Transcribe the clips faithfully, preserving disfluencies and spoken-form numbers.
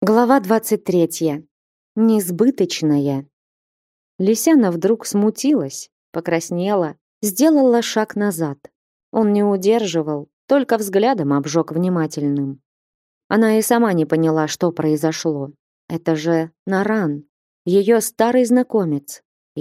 Глава двадцать третья. Несбыточная. Лисяна вдруг смутилась, покраснела, сделала шаг назад. Он не удерживал, только взглядом обжег внимательным. Она и сама не поняла, что произошло. Это же Наран, ее старый знакомец,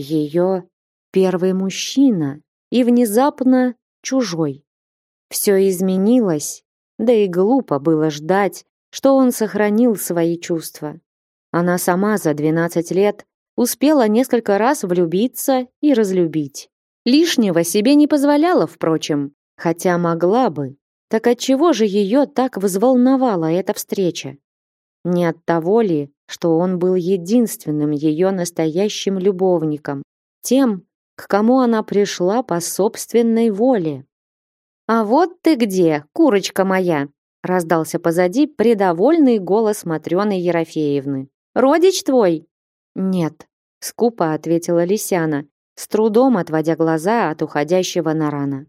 ее первый мужчина и внезапно чужой. Все изменилось, да и глупо было ждать, что он сохранил свои чувства. Она сама за двенадцать лет успела несколько раз влюбиться и разлюбить. Лишнего себе не позволяла, впрочем, хотя могла бы. Так отчего же ее так взволновала эта встреча? Не от того ли, что он был единственным ее настоящим любовником, тем, к кому она пришла по собственной воле? «А вот ты где, курочка моя!» раздался позади придовольный голос Матрёны Ерофеевны. «Родич твой?» «Нет», — скупо ответила Лисяна, с трудом отводя глаза от уходящего Нарана.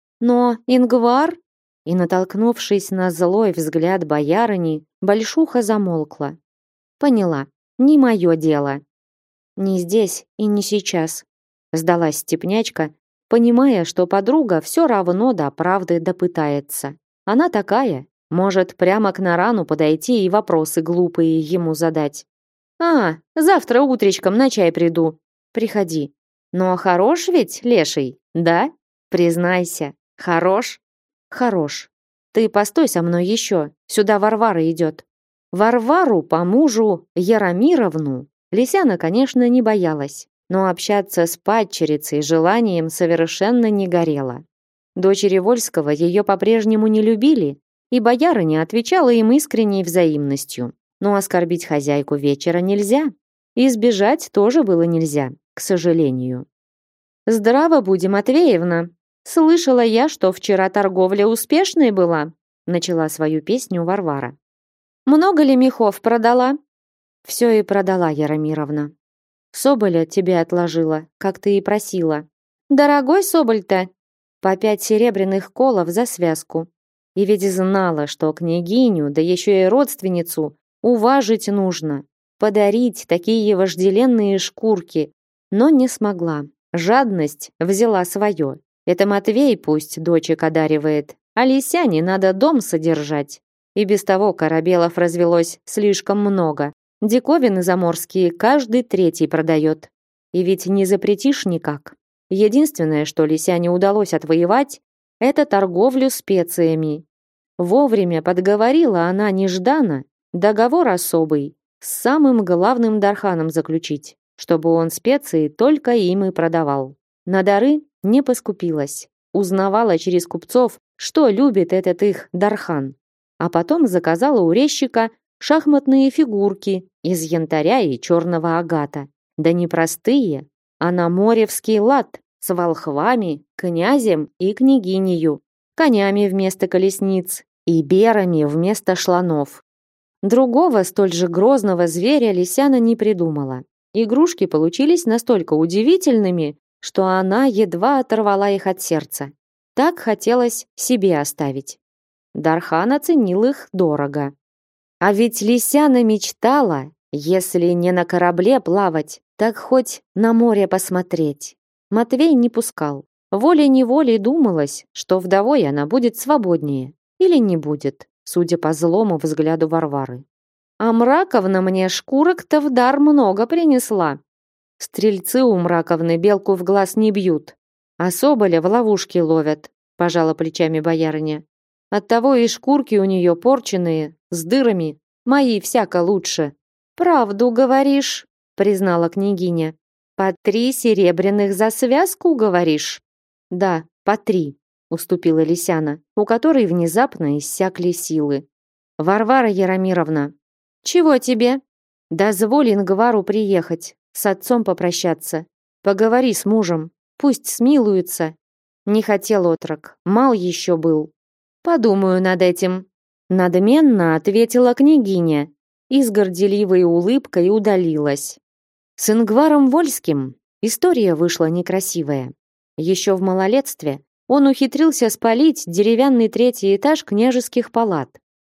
«Но Ингвар?» И, натолкнувшись на злой взгляд боярыни, Большуха замолкла. «Поняла, не мое дело». «Не здесь и не сейчас», — сдалась степнячка, понимая, что подруга все равно до правды допытается. Она такая, может прямо к Нарану подойти и вопросы глупые ему задать. «А, завтра утречком на чай приду». «Приходи». «Но хорош ведь, леший, да? Признайся, хорош?» «Хорош. Ты постой со мной еще, сюда Варвара идет». Варвару по мужу Яромировну Лисяна, конечно, не боялась, но общаться с падчерицей желанием совершенно не горела. Дочери Вольского ее по-прежнему не любили, и боярыня отвечала им искренней взаимностью. Но оскорбить хозяйку вечера нельзя. И сбежать тоже было нельзя, к сожалению. «Здраво будем, Матвеевна. Слышала я, что вчера торговля успешной была», начала свою песню Варвара. «Много ли мехов продала?» «Все и продала, Яромировна. Соболя тебе отложила, как ты и просила». «Дорогой соболь-то?» «По пять серебряных колов за связку. И ведь знала, что княгиню, да еще и родственницу, уважить нужно, подарить такие вожделенные шкурки, но не смогла. Жадность взяла свое. Это Матвей пусть дочек одаривает, а Лисяне надо дом содержать. И без того корабелов развелось слишком много. Диковины заморские каждый третий продает. И ведь не запретишь никак. Единственное, что Лисяне удалось отвоевать, это торговлю специями. Вовремя подговорила она нежданно договор особый с самым главным Дарханом заключить, чтобы он специи только им и продавал. На дары не поскупилась, узнавала через купцов, что любит этот их Дархан, а потом заказала у резчика шахматные фигурки из янтаря и черного агата. Да не простые, а на моревский лад, с волхвами, князем и княгинею, конями вместо колесниц и берами вместо шланов. Другого столь же грозного зверя Лисяна не придумала. Игрушки получились настолько удивительными, что она едва оторвала их от сердца. Так хотелось себе оставить. Дархан оценил их дорого. А ведь Лисяна мечтала, если не на корабле плавать, так хоть на море посмотреть. Матвей не пускал. Волей-неволей думалось, что вдовой она будет свободнее. Или не будет, судя по злому взгляду Варвары. А Мраковна мне шкурок-то в дар много принесла. Стрельцы у Мраковны белку в глаз не бьют, а соболя в ловушки ловят, пожала плечами боярыня. Оттого и шкурки у нее порченые, с дырами, мои всяко лучше. Правду говоришь, признала княгиня. По три серебряных за связку, говоришь? Да, по три, уступила Лисяна, у которой внезапно иссякли силы. Варвара Яромировна, чего тебе? Дозволь Ингвару приехать, с отцом попрощаться. Поговори с мужем, пусть смилуется. Не хотел отрок, мал еще был. Подумаю над этим. Надменно ответила княгиня и с горделивой улыбкой удалилась. С Ингваром Вольским история вышла некрасивая. Еще в малолетстве он ухитрился спалить деревянный третий этаж княжеских палат.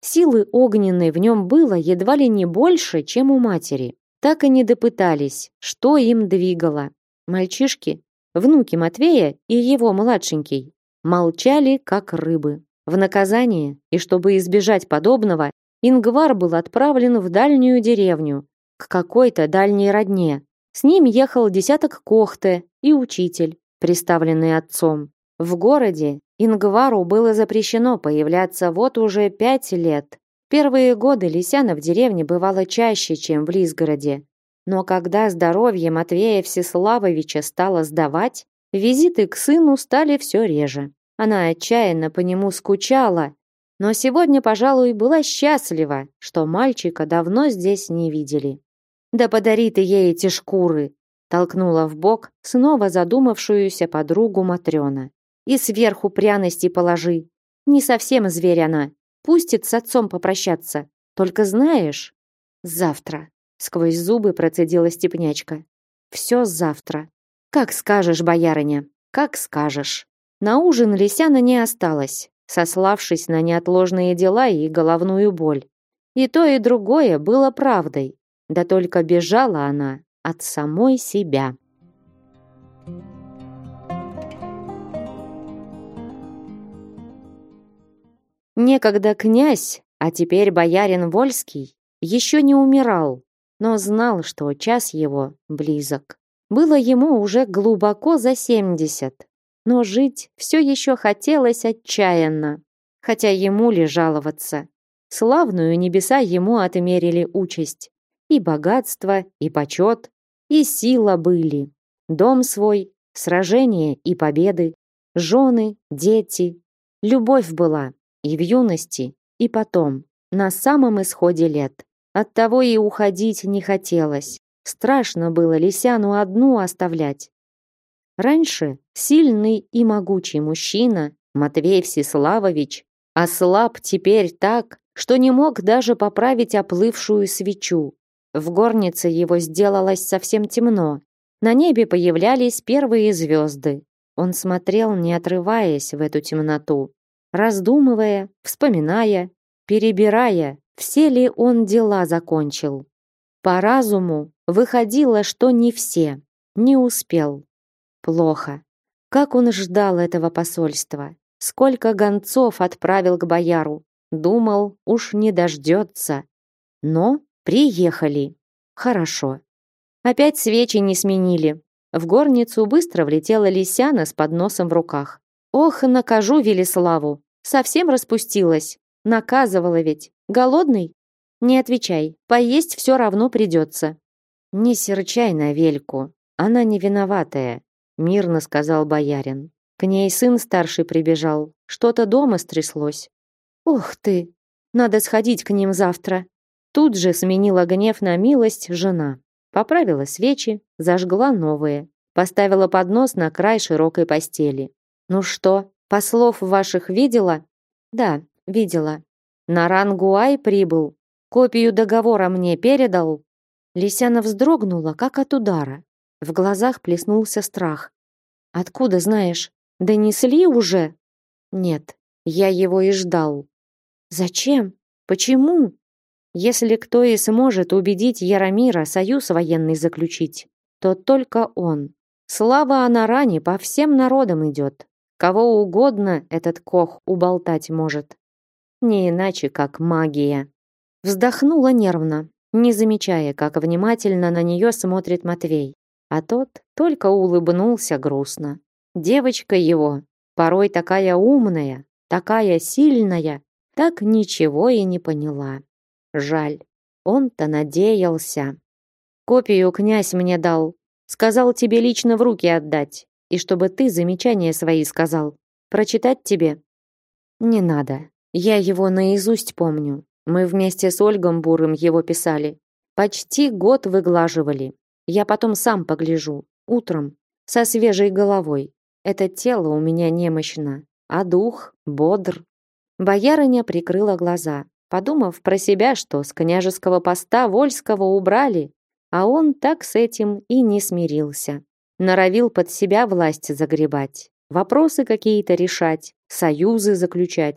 Силы огненной в нем было едва ли не больше, чем у матери. Так и не допытались, что им двигало. Мальчишки, внуки Матвея и его младшенький, молчали, как рыбы. В наказание, и чтобы избежать подобного, Ингвар был отправлен в дальнюю деревню, к какой-то дальней родне. С ним ехал десяток кохте и учитель, приставленный отцом. В городе Ингвару было запрещено появляться вот уже пять лет. Первые годы Лисяна в деревне бывало чаще, чем в Лисгороде. Но когда здоровье Матвея Всеславовича стало сдавать, визиты к сыну стали все реже. Она отчаянно по нему скучала, но сегодня, пожалуй, была счастлива, что мальчика давно здесь не видели. «Да подари ты ей эти шкуры!» толкнула в бок снова задумавшуюся подругу Матрёна. «И сверху пряности положи. Не совсем зверь она. Пустит с отцом попрощаться. Только знаешь, завтра». Сквозь зубы процедила степнячка. «Все завтра. Как скажешь, боярыня, как скажешь». На ужин Лисяна не осталась, сославшись на неотложные дела и головную боль. И то, и другое было правдой. Да только бежала она от самой себя. Некогда князь, а теперь боярин Вольский, еще не умирал, но знал, что час его близок. Было ему уже глубоко за семьдесят, но жить все еще хотелось отчаянно, хотя ему ли жаловаться. Славную небеса ему отмерили участь. И богатство, и почет, и сила были. Дом свой, сражения и победы, жены, дети. Любовь была и в юности, и потом, на самом исходе лет. Оттого и уходить не хотелось. Страшно было Лисяну одну оставлять. Раньше сильный и могучий мужчина, Матвей Всеславович, ослаб теперь так, что не мог даже поправить оплывшую свечу. В горнице его сделалось совсем темно. На небе появлялись первые звезды. Он смотрел, не отрываясь в эту темноту, раздумывая, вспоминая, перебирая, все ли он дела закончил. По разуму выходило, что не все, не успел. Плохо. Как он ждал этого посольства. Сколько гонцов отправил к бояру. Думал, уж не дождется. Но приехали. Хорошо. Опять свечи не сменили. В горницу быстро влетела Лисяна с подносом в руках. Ох, накажу Велиславу. Совсем распустилась. Наказывала ведь. Голодный? Не отвечай. Поесть все равно придется. Не серчай на Вельку. Она не виноватая, мирно сказал боярин. К ней сын старший прибежал. Что-то дома стряслось. Ух ты. Надо сходить к ним завтра. Тут же сменила гнев на милость жена. Поправила свечи, зажгла новые, поставила поднос на край широкой постели. Ну что, послов ваших видела? Да, видела. Наран-Гуай прибыл. Копию договора мне передал. Лисяна вздрогнула, как от удара. В глазах плеснулся страх. Откуда знаешь? Донесли уже? Нет, я его и ждал. Зачем? Почему? Если кто и сможет убедить Яромира союз военный заключить, то только он. Слава о Наране по всем народам идет. Кого угодно этот Кох уболтать может. Не иначе, как магия. Вздохнула нервно, не замечая, как внимательно на нее смотрит Матвей. А тот только улыбнулся грустно. Девочка его, порой такая умная, такая сильная, так ничего и не поняла. Жаль, он-то надеялся. Копию князь мне дал. Сказал тебе лично в руки отдать. И чтобы ты замечания свои сказал. Прочитать тебе? Не надо. Я его наизусть помню. Мы вместе с Ольгом Бурым его писали. Почти год выглаживали. Я потом сам погляжу. Утром. Со свежей головой. Это тело у меня немощно. А дух бодр. Боярыня прикрыла глаза, подумав про себя, что с княжеского поста Вольского убрали, а он так с этим и не смирился. Норовил под себя власть загребать, вопросы какие-то решать, союзы заключать.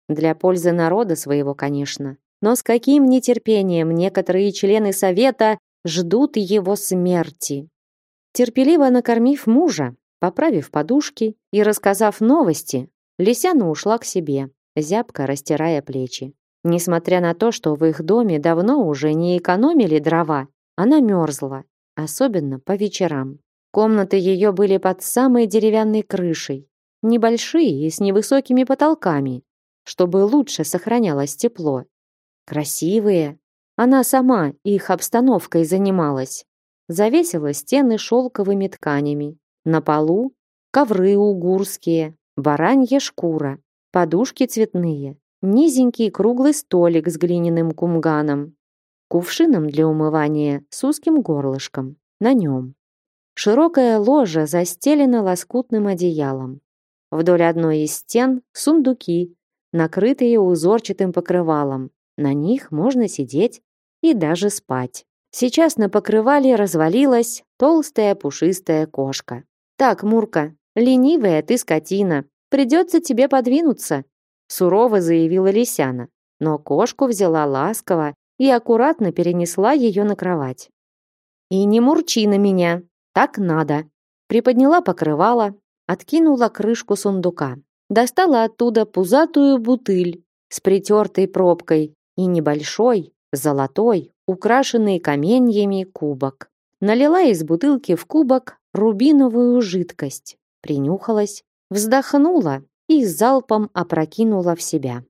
Для пользы народа своего, конечно. Но с каким нетерпением некоторые члены совета ждут его смерти. Терпеливо накормив мужа, поправив подушки и рассказав новости, Лисяна ушла к себе, зябко растирая плечи. Несмотря на то, что в их доме давно уже не экономили дрова, она мерзла, особенно по вечерам. Комнаты ее были под самой деревянной крышей, небольшие и с невысокими потолками, чтобы лучше сохранялось тепло. Красивые. Она сама их обстановкой занималась. Завесила стены шелковыми тканями. На полу ковры угурские, баранья шкура, подушки цветные, низенький круглый столик с глиняным кумганом, кувшином для умывания с узким горлышком. На нем широкая ложа застелена лоскутным одеялом. Вдоль одной из стен сундуки, накрытые узорчатым покрывалом. На них можно сидеть и даже спать. Сейчас на покрывале развалилась толстая пушистая кошка. «Так, Мурка, ленивая ты скотина, придется тебе подвинуться», сурово заявила Лисяна, но кошку взяла ласково и аккуратно перенесла ее на кровать. «И не мурчи на меня, так надо». Приподняла покрывало, откинула крышку сундука, достала оттуда пузатую бутыль с притертой пробкой и небольшой, золотой, украшенный каменьями кубок. Налила из бутылки в кубок рубиновую жидкость, принюхалась, вздохнула и залпом опрокинула в себя.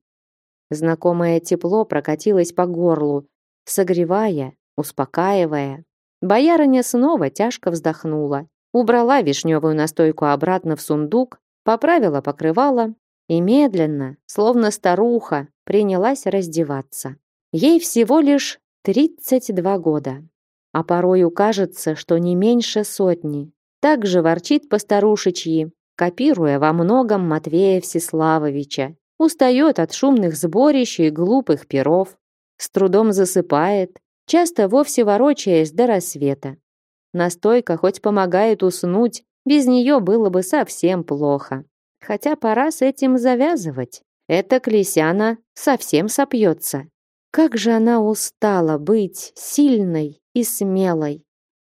Знакомое тепло прокатилось по горлу, согревая, успокаивая. Боярыня снова тяжко вздохнула, убрала вишневую настойку обратно в сундук, поправила покрывало и медленно, словно старуха, принялась раздеваться. Ей всего лишь тридцать два года, а порою кажется, что не меньше сотни. Так же ворчит по-старушечьи, копируя во многом Матвея Всеславовича, устает от шумных сборищ и глупых перов, с трудом засыпает, часто вовсе ворочаясь до рассвета. Настойка хоть помогает уснуть, без нее было бы совсем плохо. Хотя пора с этим завязывать. Эта Лисяна совсем сопьется. Как же она устала быть сильной и смелой.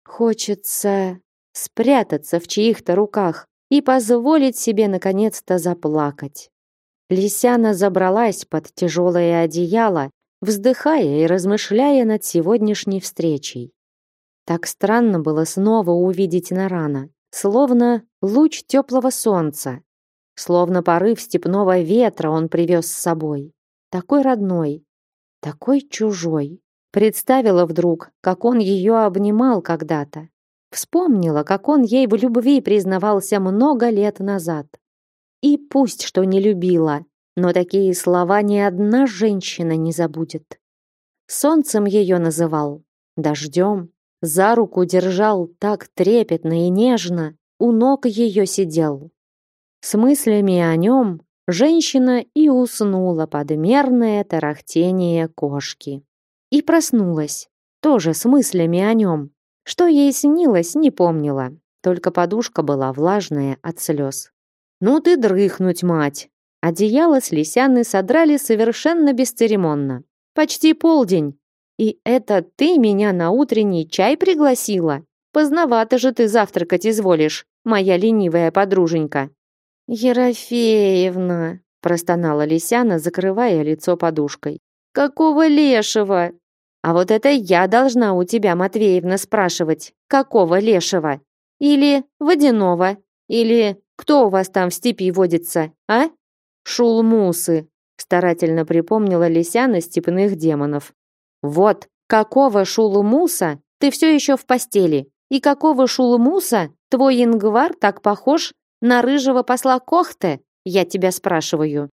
Хочется спрятаться в чьих-то руках и позволить себе наконец-то заплакать. Лисяна забралась под тяжелое одеяло, вздыхая и размышляя над сегодняшней встречей. Так странно было снова увидеть Нарана, словно луч теплого солнца, словно порыв степного ветра он привез с собой. Такой родной, такой чужой. Представила вдруг, как он ее обнимал когда-то. Вспомнила, как он ей в любви признавался много лет назад. И пусть что не любила, но такие слова ни одна женщина не забудет. Солнцем ее называл, дождем, за руку держал так трепетно и нежно, у ног ее сидел. С мыслями о нем женщина и уснула под мерное тарахтение кошки. И проснулась, тоже с мыслями о нем. Что ей снилось, не помнила, только подушка была влажная от слез. «Ну ты дрыхнуть, мать!» Одеяло с Лисяны содрали совершенно бесцеремонно. «Почти полдень. И это ты меня на утренний чай пригласила? Поздновато же ты завтракать изволишь, моя ленивая подруженька». «Ерофеевна!» – простонала Лисяна, закрывая лицо подушкой. «Какого лешего?» «А вот это я должна у тебя, Матвеевна, спрашивать, какого лешего? Или водяного? Или кто у вас там в степи водится, а?» «Шулмусы», – старательно припомнила Лисяна степных демонов. «Вот, какого шулмуса ты все еще в постели? И какого шулмуса твой ингвар так похож на рыжего посла Кохте, я тебя спрашиваю?»